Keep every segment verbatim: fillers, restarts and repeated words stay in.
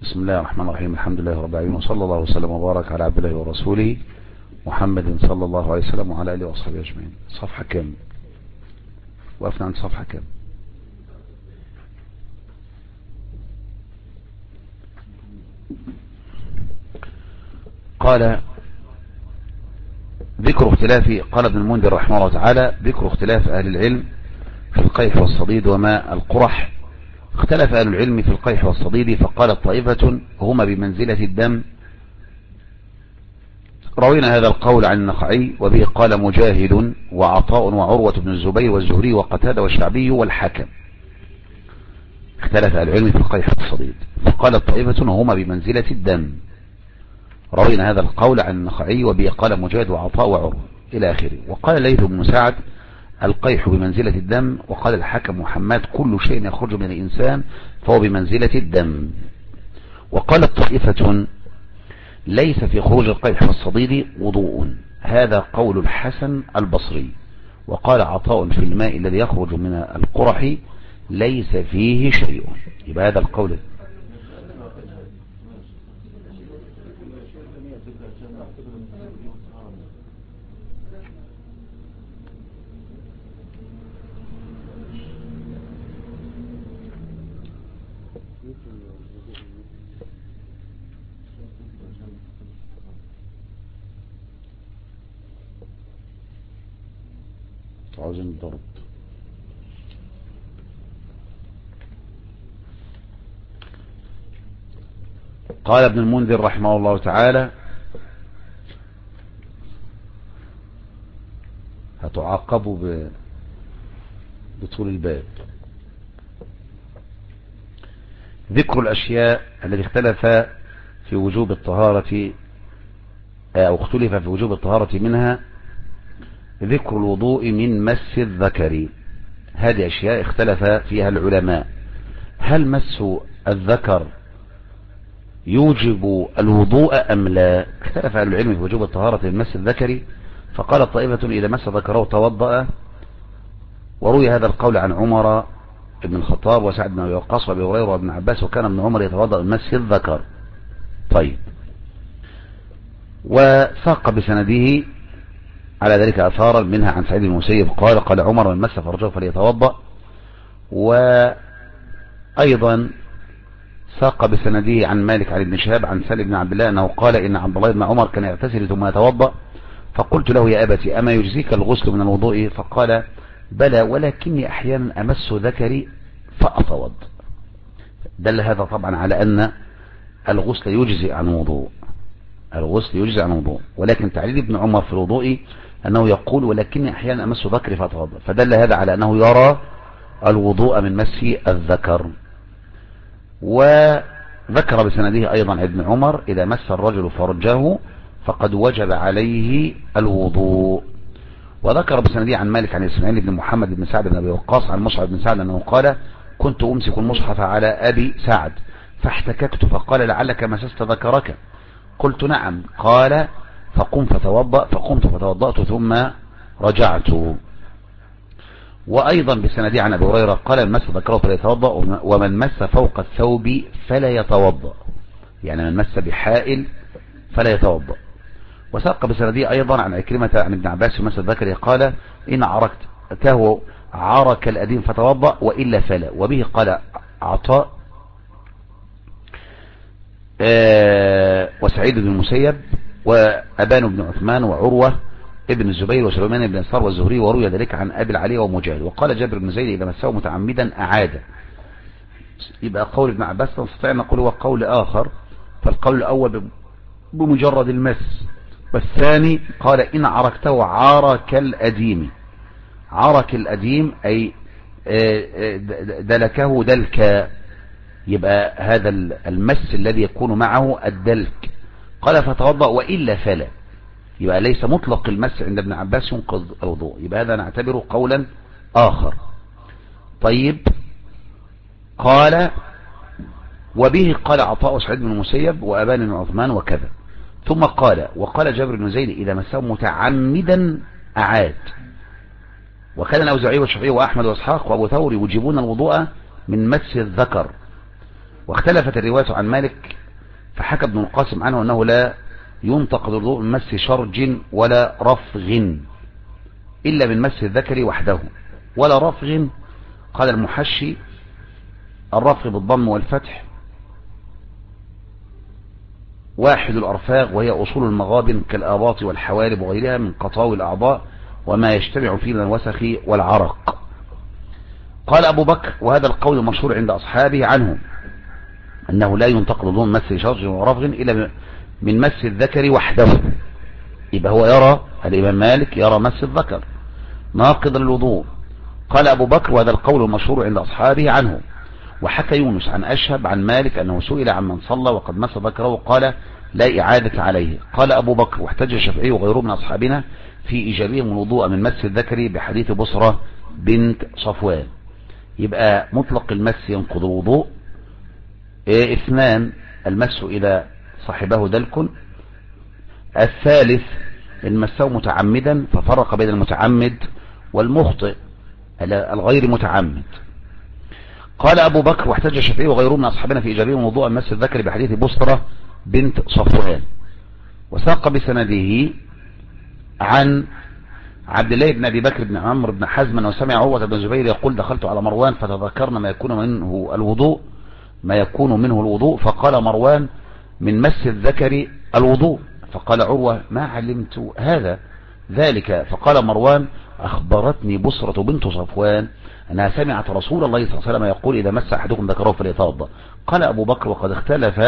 بسم الله الرحمن الرحيم. الحمد لله رب العالمين، وصلى الله وسلم وبارك على عبد الله ورسوله محمد صلى الله عليه وسلم وعلى اله وصحبه اجمعين. صفحة كام؟ وقفنا عند صفحة كام؟ قال ذكر اختلاف قال ابن المنذر رحمه الله تعالى: ذكر اختلاف اهل العلم في القيح والصديد وما القرح. اختلف اهل العلم في القيح والصديد، فقالت طائفة هما بمنزلة الدم. روينا هذا القول عن النخعي، وبه قال مجاهد وعطاء وعروة بن الزبير والزهري وقتادة والشعبي والحكم. اختلف اهل العلم في القيح والصديد، فقالت طائفة هما بمنزلة الدم. روينا هذا القول عن النخعي، وبه قال مجاهد وعطاء وعروة إلى آخره. وقال ليث بن سعد: القيح بمنزلة الدم. وقال الحكم وحماد: كل شيء يخرج من الإنسان فهو بمنزلة الدم. وقالت طائفة: ليس في خروج القيح والصديد وضوء. هذا قول الحسن البصري. وقال عطاء: في الماء الذي يخرج من القرح ليس فيه شيء. يبقى هذا القول عاوزين الضرب. قال ابن المنذر رحمه الله تعالى: هتعاقبوا ب... بطول الباب. ذكر الأشياء التي اختلف في وجوب الطهارة أو اختلف في وجوب الطهارة منها ذكر الوضوء من مس الذكر. هذه أشياء اختلف فيها العلماء: هل مس الذكر يوجب الوضوء أم لا؟ اختلف أهل العلم في وجوب الطهارة من مس الذكر، فقال طائفة: إذا مس ذكره توضأ. وروي هذا القول عن عمر بن الخطاب وسعد بن أبي وقاص وأبي هريرة وابن عباس، وكان ابن عمر يتوضأ من مس الذكر. طيب، وساق بسنده على ذلك أثارا، منها عن سعيد بن المسيب قال: قال عمر: من مس فرجه فليتوضأ. وأيضا ساق بسنده عن مالك عن ابن شهاب عن سالم بن عبد الله أنه قال: إن عبد الله بن عمر كان يغتسل ثم يتوضأ، فقلت له: يا أبتي، أما يجزيك الغسل من الوضوء؟ فقال: بلى، ولكني أحيانا أمس ذكري فأتوضأ. دل هذا طبعا على أن الغسل يجزي عن وضوء، الغسل يجزي عن وضوء، ولكن تعليل ابن عمر في الوضوء أنه يقول: ولكني أحيانا أمس ذكري فأتوضأ، فدل هذا على أنه يرى الوضوء من مس الذكر. وذكر بسنده أيضا ابن عمر: إذا مس الرجل فرجه فقد وجب عليه الوضوء. وذكر بسنده عن مالك عن إسماعيل بن محمد بن سعد بن أبي وقاص عن مصعب بن سعد أنه قال: كنت أمسك المصحف على أبي سعد فاحتككت فقال: لعلك مسست ذكرك؟ قلت: نعم. قال: فقم فتوضأ. فقمت فتوضأت ثم رجعت. وأيضا بسنده عن أبي هريرة قال: من مس ذكره فلا يتوضأ، ومن مس فوق الثوب فلا يتوضأ، يعني من مس بحائل فلا يتوضأ. وساق بسنده أيضا عن عكرمة عن ابن عباس: مس الذكر قال: إن عركته عرك الأديم فتوضأ وإلا فلا. وبه قال عطاء آه وسعيد بن المسيب وأبان بن عثمان وعروة ابن الزبير وسليمان بن يسار والزهري، وروي ذلك عن أبي العلي ومجاهد. وقال جابر بن زيد: إذا مسه متعمدا أعاد. يبقى قول ابن عباس نستطيع أن نقول هو قول آخر. فالقول الأول بمجرد المس، والثاني قال: إن عركته عرك الأديم. عرك الأديم أي دلكه دلكا، يبقى هذا المس الذي يكون معه الدلك. قال: فتوضأ وإلا فلا. يبقى ليس مطلق المس عند ابن عباس ينقض الوضوء، يبقى هذا نعتبره قولا آخر. طيب، قال: وبه قال عطاء سعيد بن المسيب وأبان بن عثمان وكذا. ثم قال: وقال جابر بن زيد: إذا مسه متعمدا أعاد. وكان الأوزاعي والشافعي وأحمد وإسحاق وأبو ثور يوجبون الوضوء من مس الذكر. واختلفت الرواية عن مالك فحكى ابن القاسم عنه أنه لا ينتقد الوضوء من مس شرج ولا رفغ إلا من مس الذكر وحده. ولا رفغ قال المحشي الرفغ بالضم والفتح واحد الأرفاغ، وهي أصول المغابن كالآباط والحوالب وغيرها من قطاوي الأعضاء وما يجتمع فيه من الوسخ والعرق. قال أبو بكر وهذا القول مشهور عند أصحابه عنه أنه لا ينتقد الوضوء من مس شرج ورفغ إلا من مس الذكر وحده. يبقى هو يرى الإمام مالك يرى مس الذكر ناقض للوضوء. قال أبو بكر وهذا القول المشهور عند أصحابه عنه. وحكى يونس عن أشهب عن مالك أنه سئل عن من صلى وقد مس ذكره قال لا إعادة عليه. قال أبو بكر واحتج الشافعي وغيره من أصحابنا في إيجابهم الوضوء من مس الذكر بحديث بصرة بنت صفوان. يبقى مطلق المس ينقض الوضوء. إيه اثنان المس إذا صاحبه دلك. الثالث إن مسه متعمدا ففرق بين المتعمد والمخطئ الغير متعمد. قال أبو بكر واحتج الشافعي وغيره من أصحابنا في إيجابهم وضوء مس الذكر بحديث بصرة بنت صفوان. وساق بسنده عن عبد الله بن أبي بكر بن عمرو بن حزم وسمع عروة بن الزبير يقول دخلت على مروان فتذكرنا ما يكون منه الوضوء ما يكون منه الوضوء فقال مروان من مس الذكر الوضوء. فقال عروة ما علمت هذا ذلك. فقال مروان أخبرتني بصرة بنت صفوان أنها سمعت رسول الله صلى الله عليه وسلم يقول إذا مس أحدكم ذكره فليتوضأ. قال أبو بكر وقد اختلف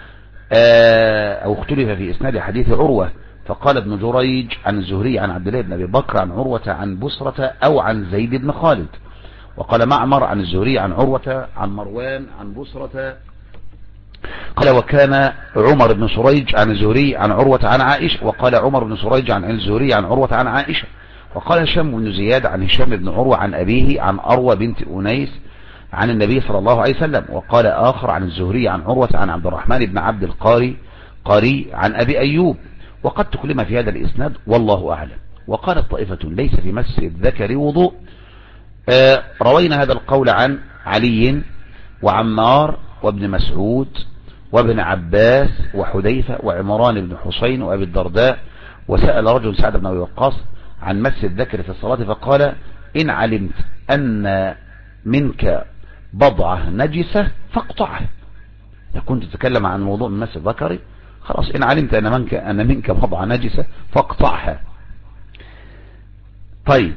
أو اختلف في إسناد حديث عروة. فقال ابن جريج عن الزهري عن عبد الله بن أبي بكر عن عروة عن بصرة أو عن زيد بن خالد. وقال معمر عن الزهري عن عروة عن مروان عن بصرة. قال وكان عمر بن سريج عن الزهري عن عروة عن عائشة. وقال عمر بن سريج عن الزهري عن عروة عن عائشة. وقال هشام بن زياد عن هشام بن عروة عن أبيه عن أروى بنت أنيس عن النبي صلى الله عليه وسلم. وقال آخر عن الزهري عن عروة عن عبد الرحمن بن عبد القاري قاري عن أبي أيوب. وقد تكلم في هذا الإسناد والله أعلم. وقالت طائفة ليس في مس الذكر وضوء. آه روينا هذا القول عن علي وعمار وابن مسعود وابن عباس وحذيفة وعمران بن حسين وأبي الدرداء. وسأل رجل سعد بن أبي وقاص عن مس الذكر في الصلاة فقال إن علمت أن منك بضعة نجسة فاقطعها. كنت تتكلم عن موضوع من مس الذكر خلاص إن علمت أن منك, أن منك بضعة نجسة فاقطعها. طيب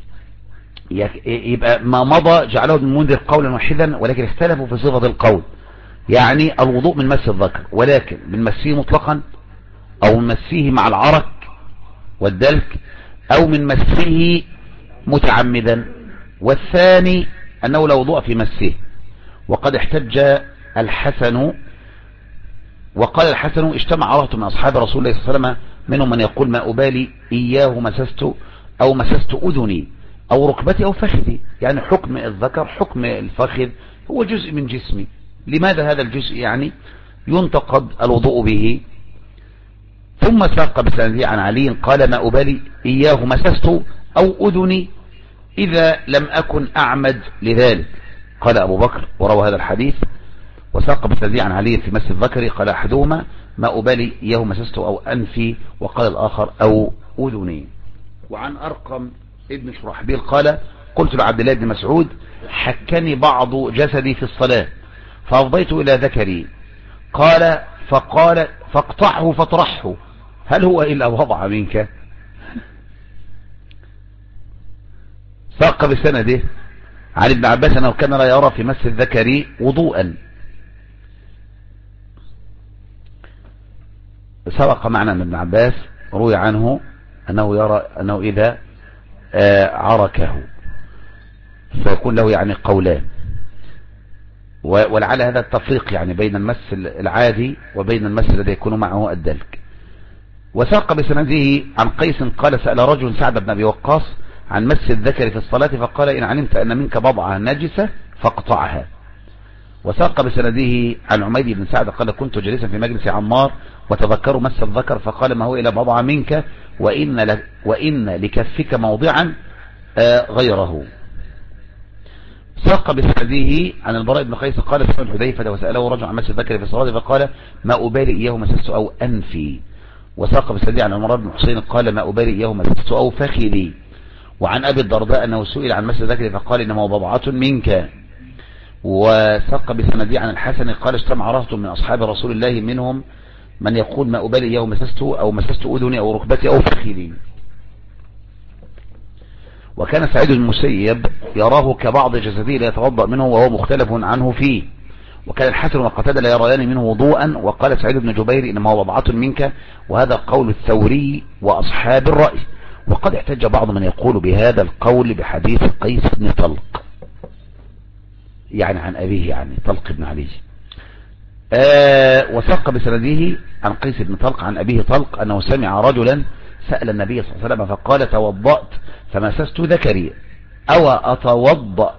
يبقى ما مضى جعله ابن المنذر قولا واحدا ولكن اختلفوا في صفة القول. يعني الوضوء من مس الذكر ولكن من مسيه مطلقا أو من مسيه مع العرق والدلك أو من مسه متعمدا. والثاني أنه لا وضوء في مسه. وقد احتج الحسن وقال الحسن اجتمع رهط من أصحاب رسول الله صلى الله عليه وسلم منهم من يقول ما أبالي إياه مسست أو مسست أذني أو ركبتي أو فخذي. يعني حكم الذكر حكم الفخذ هو جزء من جسمي. لماذا هذا الجزء يعني ينتقد الوضوء به؟ ثم ساق بسنده عن علي قال ما أبالي إياه مسست أو أذني إذا لم أكن أعمد لذلك. قال أبو بكر وروى هذا الحديث وساق بسنده عن علي في مس الذكر قال أحدهما ما أبالي إياه مسست أو أنفي وقال الآخر أو أذني. وعن أرقم ابن شرحبيل قال قلت لعبد الله بن مسعود حكني بعض جسدي في الصلاة فأفضيت إلى ذكري قال فقال فاقطعه فاطرحه هل هو إلا وضع منك. ساق بسنده عن ابن عباس أنه كان لا يرى في مس الذكر وضوءا. سبق معنا أن ابن عباس روي عنه أنه يرى أنه إذا عركه فيكون له يعني قولان. ولعل هذا التفريق يعني بين المس العادي وبين المس الذي يكون معه الدلك. وساق بسنده عن قيس قال سأل رجل سعد بن أبي وقاص عن مس الذكر في الصلاة فقال إن علمت أن منك بضعة نجسة فاقطعها. وساق بسنده عن عميد بن سعد قال كنت جالسا في مجلس عمار وتذكروا مس الذكر فقال ما هو إلا بضعة منك وإن, وإن لكفك موضعا غيره. ساق بسنده عن البراء بن قيس قال سأل حذيفة وسأله رجل عن مس الذكر في الصلاة فقال ما أبالي إياه مسست أو أنفي. وساق بسنده عن عمران بن حسين قال ما أبالي إياه مسست أو فخذي. وعن أبي الدرداء أنه سئل عن مس الذكر فقال إنما هو بضعة منك. وساق بسنده عن الحسن قال اجتمع رهط من أصحاب رسول الله منهم من يقول ما أبالي إياه مسسته أو مسست أذني أو ركبتي أو فخذي. وكان سعيد بن المسيب يراه كبعض جسده لا يتوضأ منه وهو مختلف عنه فيه. وكان الحسن وقتادة لا يريان منه وضوءا. وقال سعيد بن جبير إنما هو بضعة منك، وهذا قول الثوري وأصحاب الرأي. وقد احتج بعض من يقول بهذا القول بحديث قيس بن طلق، يعني عن أبيه، يعني طلق بن علي. آه وثق بسنده عن قيس بن طلق عن أبيه طلق أنه سمع رجلا سأل النبي صلى الله عليه وسلم فقال توضأت فمسست ذكري أو أتوضأ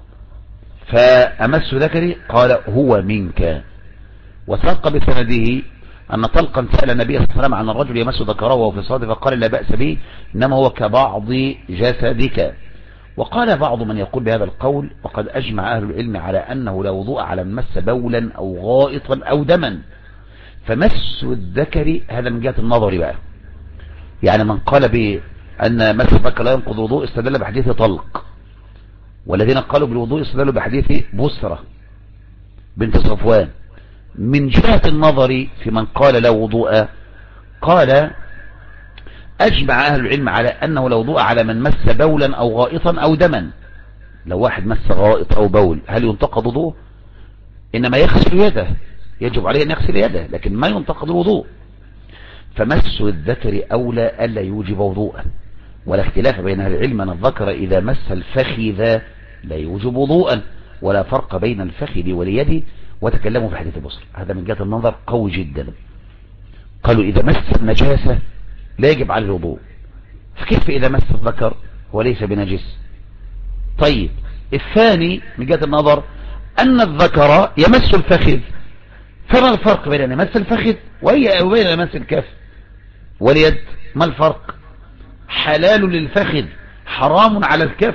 فأمس ذكري قال هو منك. وثق بسنده أن طلقا سأل النبي صلى الله عليه وسلم عن الرجل يمس ذكره وهو في الصلاة فقال لا بأس به إنما هو كبعض جسدك. وقال بعض من يقول بهذا القول وقد أجمع أهل العلم على أنه لا وضوء على من مس بولا أو غائطا أو دما. فمس الذكر هذا من جهة النظر بقى، يعني من قال بأن مس الذكر لا ينقض وضوء استدل بحديث طلق، والذين قالوا بالوضوء استدلوا بحديث بسرة بنت صفوان. من جهة النظر في من قال لا وضوء قال أجمع أهل العلم على أنه لا وضوء على من مس بولا أو غائطا أو دما. لو واحد مس غائط أو بول هل ينتقض وضوء؟ إنما يغسل يده، يجب عليه أن يغسل يده، لكن ما ينتقض الوضوء. فمس الذكر أولى ألا يوجب وضوءا، ولا اختلاف بين أهل العلم أن الذكر إذا مس الفخذ لا يوجب وضوءا، ولا فرق بين الفخذ واليد. وتكلموا في حديث البصر، هذا من جهة النظر قوي جدا. قالوا إذا مس النجاسة لا يجب على الوضوء، فكيف إذا مس الذكر وليس بنجس؟ طيب الثاني من جهة النظر أن الذكر يمس الفخذ، فما الفرق بين أن يمس الفخذ وبين أن يمس الكف واليد؟ ما الفرق؟ حلال للفخذ حرام على الكف.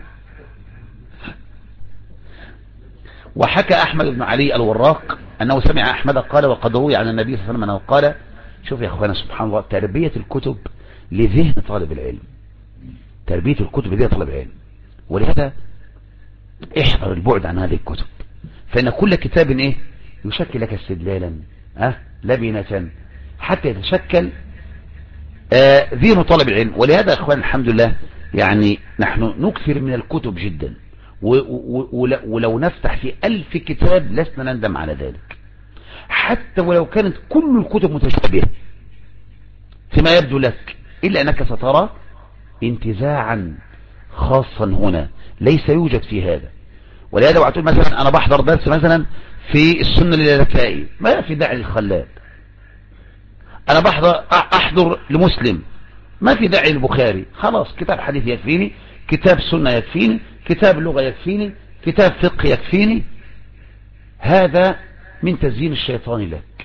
وحكى أحمد بن علي الوراق أنه سمع أحمد قال وقد روي عن النبي صلى الله عليه وسلم أنه قال. شوف يا أخوانا سبحان الله، تربية الكتب لذهن طالب العلم، تربية الكتب لذهن طالب العلم. ولهذا احذر البعد عن هذه الكتب، فإن كل كتاب إيه يشكل لك استدلالا أه؟ لبنة حتى يتشكل آه ذهن طالب العلم. ولهذا يا أخوان الحمد لله يعني نحن نكثر من الكتب جدا، ولو نفتح في ألف كتاب لسنا نندم على ذلك، حتى ولو كانت كل الكتب متشابهة فيما يبدو لك، إلا أنك سترى انتزاعا خاصا هنا ليس يوجد في هذا. ولهذا وعطول مثلا أنا بحضر درس مثلا في السنة للذكائي، ما في داعي للخلال. أنا بحضر أحضر لمسلم، ما في داعي للبخاري. خلاص كتاب حديث يكفيني، كتاب سنة يكفيني، كتاب لغة يكفيني، كتاب فقه يكفيني. هذا من تزيين الشيطان لك.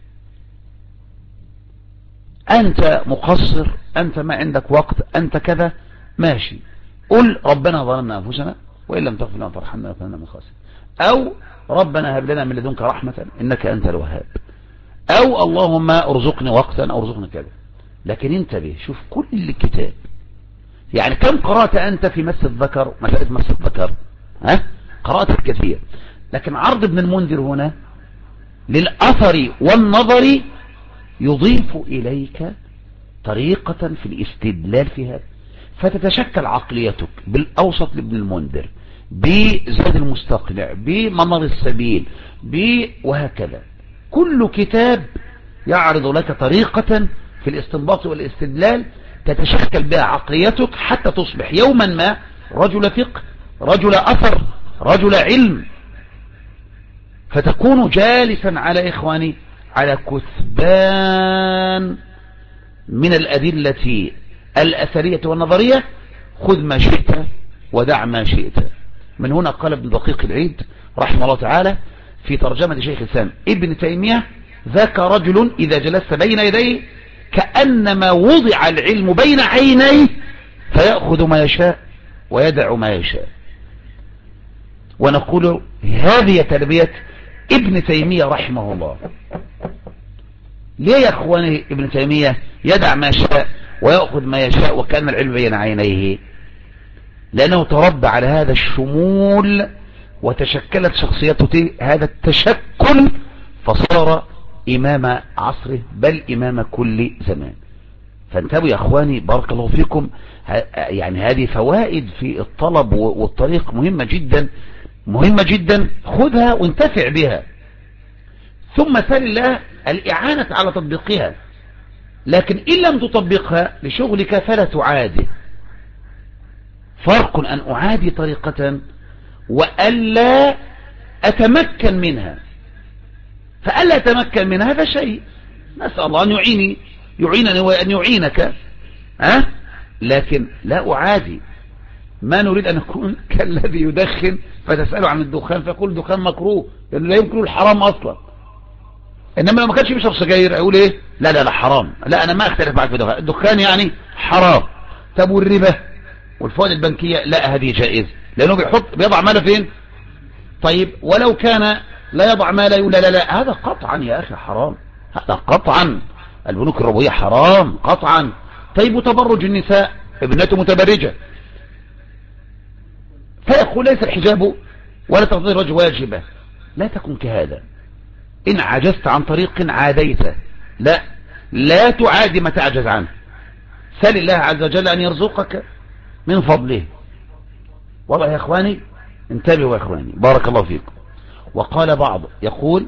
أنت مقصر، أنت ما عندك وقت، أنت كذا، ماشي، قل ربنا ظلمنا أنفسنا وإن لم تغفر لنا وترحمنا لنكونن من الخاسرين، أو ربنا هب لنا من لدنك رحمة إنك أنت الوهاب، أو اللهم ارزقني وقتا أو ارزقني كذا. لكن انتبه، شوف كل الكتاب، يعني كم قرأت أنت في مس الذكر، مسألة مس الذكر؟ ها؟ قرأت الكثير. لكن عرض ابن المنذر هنا للأثر والنظر يضيف إليك طريقة في الاستدلال في هذا، فتتشكل عقليتك بالأوسط لابن المنذر، بزاد المستقنع، بمنار السبيل، وهكذا. كل كتاب يعرض لك طريقة في الاستنباط والاستدلال تتشكل بها عقليتك حتى تصبح يوما ما رجل فقه، رجل أثر، رجل علم، فتكون جالسا على إخواني على كثبان من الأدلة الأثرية والنظرية. خذ ما شئت ودع ما شئت. من هنا قال ابن دقيق العيد رحمه الله تعالى في ترجمة شيخ الإسلام ابن تيمية: ذاك رجل إذا جلست بين يديه كأنما وضع العلم بين عينيه فيأخذ ما يشاء ويدع ما يشاء. ونقول هذه تربية ابن تيمية رحمه الله. ليه يا اخواني ابن تيمية يدع ما شاء ويأخذ ما يشاء وكأن العلم بين عينيه؟ لأنه تربى على هذا الشمول وتشكلت شخصيته هذا التشكل، فصار إمام عصره بل إمام كل زمان. فانتبهوا يا اخواني بارك الله فيكم، يعني هذه فوائد في الطلب والطريق مهمة جدا مهمة جدا، خذها وانتفع بها، ثم سل الله الإعانة على تطبيقها. لكن إن لم تطبقها لشغلك فلا تعادي. فرق أن أعادي طريقة وألا أتمكن منها. فألا أتمكن منها هذا شيء، نسأل الله أن يعيني يعينني وأن يعينك، أه؟ لكن لا أعادي. ما نريد أن نكون كالذي يدخن فتسأله عن الدخان فيقول الدخان مكروه لأنه لا يمكن الحرام أصلا. إنما لو ما كانش بيشرب سجاير يقول إيه؟ لا لا لا حرام، لا أنا ما أختلف معك في الدخان، الدخان يعني حرام. طب والربا والفوائد البنكية؟ لا هذه جائز لأنه بيحط بيضع ماله فين؟ طيب ولو كان لا يضع ماله يقول لا لا لا هذا قطعا يا أخي حرام، هذا قطعا البنوك الربوية حرام قطعا. طيب وتبرج النساء، ابنته متبرجة، فيقول ليس الحجاب ولا تغطية الرجل واجبة. لا تكن كهذا. إن عجزت عن طريق عاديته، لا لا تعادي ما تعجز عنه. سل الله عز وجل أن يرزقك من فضله. والله يا إخواني انتبهوا يا إخواني بارك الله فيكم. وقال بعض يقول،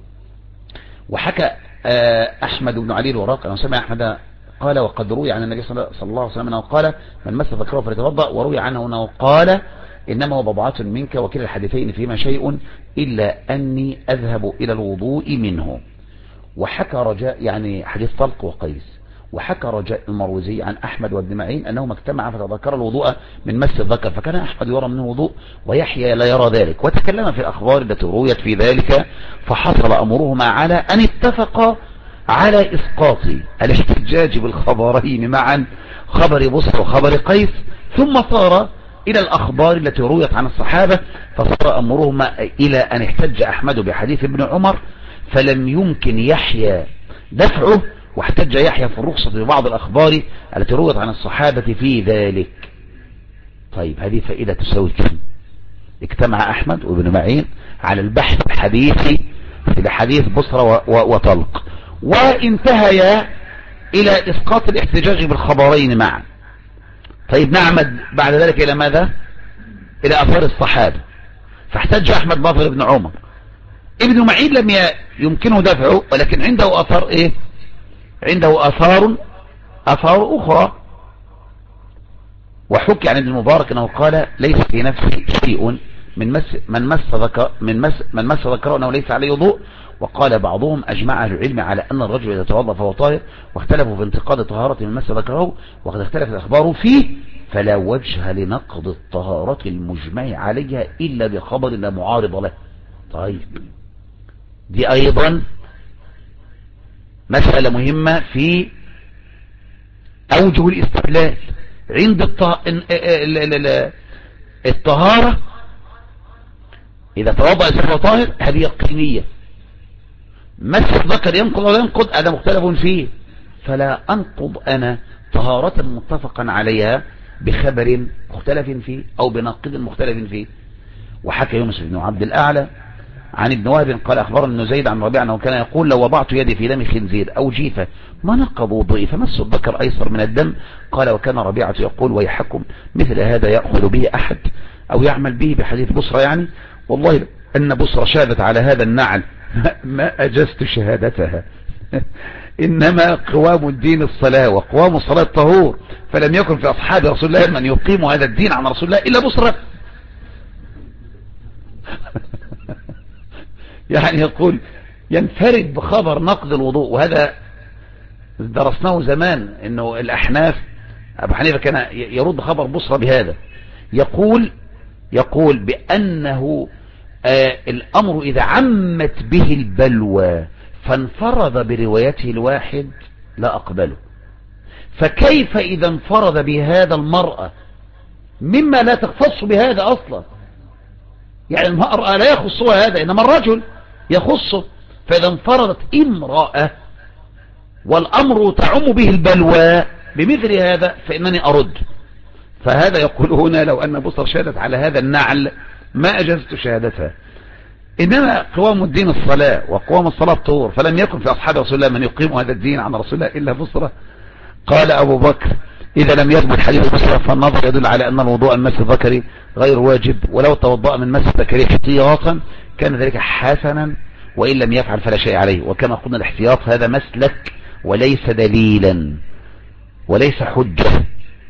وحكى أحمد بن علي الوراق أنه سمع أحمد قال وقد روي عن النبي صلى الله عليه وسلم أنه قال من مس ذكره فليتوضأ، وروي عنه أنه قال إنما هو بضعة منك وكلا الحديثين فيما شيء إلا أني أذهب إلى الوضوء منه. وحكى رجاء يعني حديث طلق وقيس. وحكى رجاء المروزي عن أحمد وابن معين أنهما اجتمعا فتذكر الوضوء من مس الذكر، فكان أحمد يرى منه وضوء ويحيى لا يرى ذلك، وتكلم في الأخبار التي رويت في ذلك، فحصل أمرهما على أن اتفقا على إسقاط الاحتجاج بالخبرين معا، خبر بصر وخبر قيس، ثم صار إلى الأخبار التي رويت عن الصحابة، فصار أمرهما إلى أن احتج أحمد بحديث ابن عمر فلم يمكن يحيى دفعه، واحتج يحيى في الرخصة ببعض الأخبار التي رويت عن الصحابة في ذلك. طيب هذه فائدة تساوي كم؟ اجتمع أحمد وابن معين على البحث الحديثي في حديث بصرة وطلق، وانتهيا إلى إسقاط الاحتجاج بالخبرين معا. طيب نعمد بعد ذلك إلى ماذا؟ إلى أثار الصحابة، فاحتج أحمد بأثر ابن عمر. ابن معين لم يمكنه دفعه، ولكن عنده أثار إيه؟ عنده أثار أثار أخرى. وحكي عن ابن المبارك أنه قال ليس في نفسي شيء من مس من مس ذكر من مس من مس ذكره أنه ليس عليه وضوء. وقال بعضهم أجمع أهل العلم على أن الرجل إذا توضأ فهو طاهر، واختلفوا في انتقاد طهارة من مس ذكره، وقد اختلفت الأخبار فيه، فلا وجه لنقض الطهارة المجمع عليها إلا بخبر لا معارض له. طيب دي أيضا مسألة مهمة في أوجه الاستقلال عند الطهارة. إذا توضأ فهو طاهر هذه يقينية. مس الذكر ينقض ولا ينقض هذا مختلف فيه، فلا أنقض أنا طهارة متفقا عليها بخبر مختلف فيه أو بناقض مختلف فيه. وحكى يونس بن عبد الأعلى عن ابن وهب قال أخبرنا ابن زيد عن ربيعة أنه كان يقول لو وضعت يدي في دم خنزير أو جيفة ما نقض وضوئي فمس الذكر أيسر من الدم. قال وكان ربيعة يقول ويحكم مثل هذا يأخذ به أحد أو يعمل به بحديث بصرة، يعني والله أن بصرة شهدت على هذا النعل ما أجزت شهادتها إنما قوام الدين الصلاة وقوام الصلاة الطهور، فلم يكن في أصحاب رسول الله من يقيم هذا الدين عن رسول الله إلا بصرة. يعني يقول ينفرد بخبر نقض الوضوء، وهذا درسناه زمان انه الاحناف ابو حنيفه كان يرد خبر بصرة بهذا، يقول يقول بانه آه الامر اذا عمت به البلوى فانفرد بروايته الواحد لا اقبله، فكيف اذا انفرد بهذا المرأة مما لا تختص بهذا اصلا؟ يعني المرأة لا يخصها هذا، إنما الرجل يخصه. فإذا انفردت امرأة والأمر تعم به البلوى بمثل هذا فإنني أرد. فهذا يقول هنا لو أن بصر شهدت على هذا النعل ما أجزت شهادتها. إنما قوام الدين الصلاة، وقوام الصلاة طور، فلم يكن في أصحاب رسول الله من يقيم هذا الدين عن رسول الله إلا بصرة. قال أبو بكر إذا لم يثبت حديث بصرة فالنظر يدل على أن الوضوء من مس الذكر غير واجب، ولو توضأ من مس الذكر احتياطا كان ذلك حسنا، وإن لم يفعل فلا شيء عليه. وكما قلنا الاحتياط هذا مسلك وليس دليلا وليس حجة.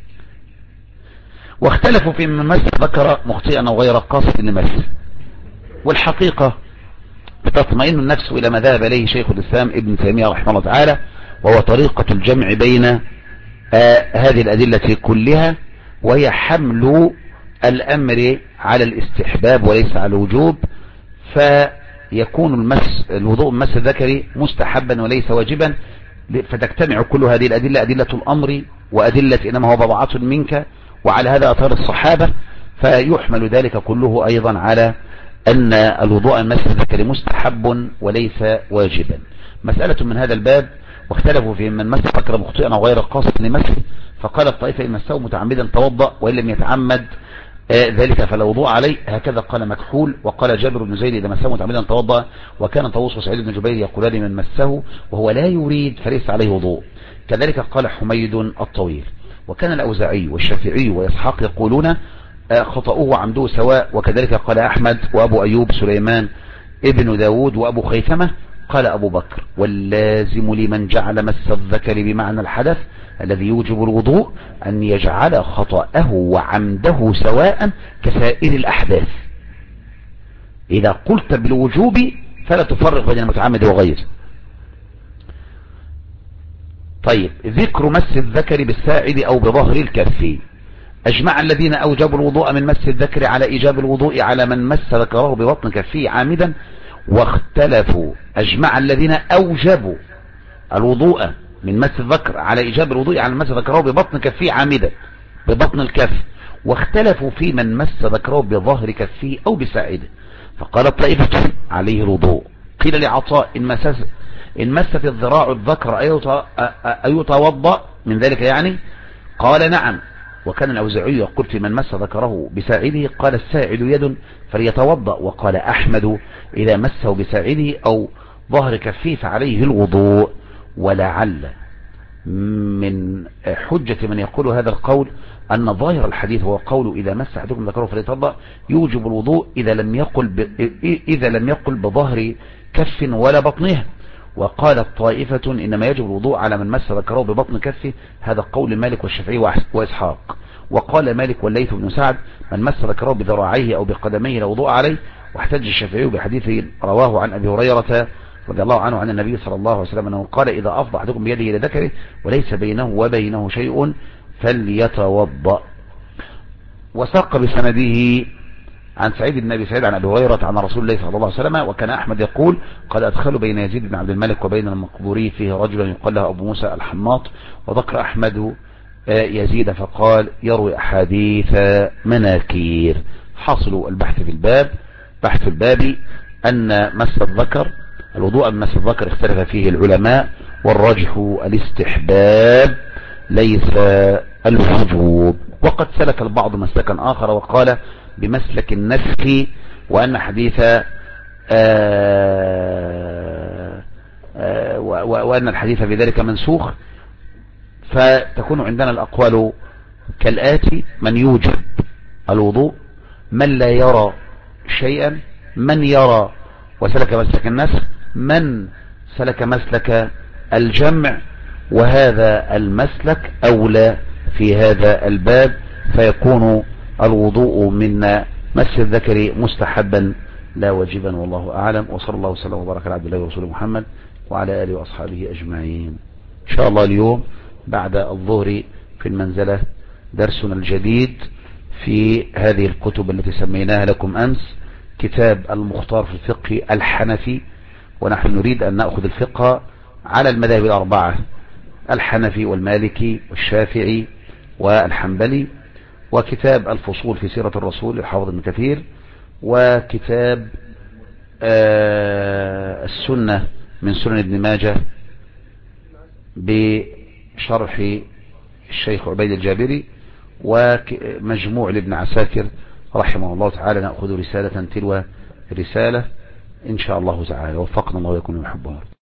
واختلفوا في من مس ذكر مخطئا أو غير قاصد لمس. والحقيقة تطمئن النفس إلى ما ذهب إليه شيخ الإسلام ابن تيمية رحمه الله تعالى، وهو طريقة الجمع بين آه هذه الأدلة كلها، وهي حمل الأمر على الاستحباب وليس على الوجوب، فيكون المس الوضوء مس الذكر مستحبا وليس واجبا، فتجتمع كل هذه الأدلة، أدلة الأمر وأدلة إنما هو بضعة منك، وعلى هذا أثار الصحابة، فيحمل ذلك كله أيضا على أن الوضوء مس الذكر مستحب وليس واجبا. مسألة من هذا الباب. واختلفوا في من مس ذكر مخطئا أو غير قاصد لمسه، فقال الطائفة إن مسه متعمدا توضأ، وإن لم يتعمد آه ذلك فلا وضوء عليه. هكذا قال مكحول. وقال جابر بن زيد إذا مسه متعمدا توضأ، وكان طاووس وسعيد بن جبير يقولان من مسه وهو لا يريد فليس عليه وضوء. كذلك قال حميد الطويل. وكان الأوزاعي والشافعي وإسحاق يقولون خطأوه وعمدوه سواء. وكذلك قال أحمد وأبو أيوب سليمان ابن داود وأبو خيثمة. قال أبو بكر واللازم لمن جعل مس الذكر بمعنى الحدث الذي يوجب الوضوء أن يجعل خطأه وعمده سواء كسائر الأحداث. إذا قلت بالوجوب فلا تفرق بين المتعمد وغيره. طيب، ذكر مس الذكر بالساعد أو بظهر الكف. أجمع الذين أوجبوا الوضوء من مس الذكر على إيجاب الوضوء على من مس ذكره ببطن كفه عامدا، واختلفوا. أجمع الذين أوجبوا الوضوء من مس الذكر على إيجاب الوضوء على من مس ذكره ببطن كفه عامدا ببطن الكف، واختلفوا في من مس ذكره بظهر كفه أو بساعده. فقال الطائفة عليه الوضوء. قيل لعطاء إن مست إن مست الذراع الذكر أيتوضأ من ذلك يعني؟ قال نعم. وكان الأوزاعي يقول في من مس ذكره بساعده قال الساعد يد فليتوضأ. وقال أحمد إذا مسه بساعده أو ظهر كفيه فعليه الوضوء. ولعل من حجة من يقول هذا القول أن ظاهر الحديث هو قوله إذا مس أحدكم ذكره فليتوضأ يوجب الوضوء إذا لم يقل ب... إذا لم يقل بظهر كف ولا بطنها. وقالت طائفة إنما يجب الوضوء على من مس ذكره ببطن كفه. هذا قول مالك والشافعي وإسحاق. وقال مالك والليث بن سعد من مس ذكره بذراعيه أو بقدميه لا وضوء عليه. واحتج الشافعي بحديث رواه عن أبي هريرة رضي الله عنه عن النبي صلى الله عليه وسلم أنه قال إذا أفضى أحدكم بيده إلى ذكره وليس بينه وبينه شيء فليتوضأ. وساق بسنده عن سعيد بن أبي سعيد عن أبي هريرة عن رسول الله صلى الله عليه وسلم. وكان أحمد يقول قد أدخلوا بين يزيد بن عبد الملك وبين المقبوري فيه رجلا يقال له أبو موسى الحماط. وذكر أحمد يزيد فقال يروي أحاديث مناكير. حاصل البحث في الباب بحث الباب أن مس الذكر الوضوء من مس الذكر اختلف فيه العلماء، والرجح الاستحباب ليس الوجوب. وقد سلك البعض مسلكا آخر وقال بمسلك النسخ، وأن حديث آآ آآ وأن الحديث بذلك منسوخ. فتكون عندنا الأقوال كالآتي: من يوجب الوضوء، من لا يرى شيئا، من يرى وسلك مسلك النسخ، من سلك مسلك الجمع. وهذا المسلك أولى في هذا الباب، فيكون الوضوء من مس الذكر مستحبا لا واجبا، والله أعلم. وصلى الله وسلم وبارك على عبد الله ورسوله محمد وعلى آله وأصحابه أجمعين. إن شاء الله اليوم بعد الظهر في المنزلة درسنا الجديد في هذه الكتب التي سميناها لكم أمس كتاب المختار في الفقه الحنفي. ونحن نريد أن نأخذ الفقه على المذاهب الأربعة: الحنفي والمالكي والشافعي والحنبلي. وكتاب الفصول في سيرة الرسول للحافظ ابن كثير. وكتاب آه السنة من سنن ابن ماجه بشرح الشيخ عبيد الجابري، ومجموع لابن عساكر رحمه الله تعالى. نأخذ رسالة تلو رسالة إن شاء الله تعالى. وفقنا الله ويكون يحبه.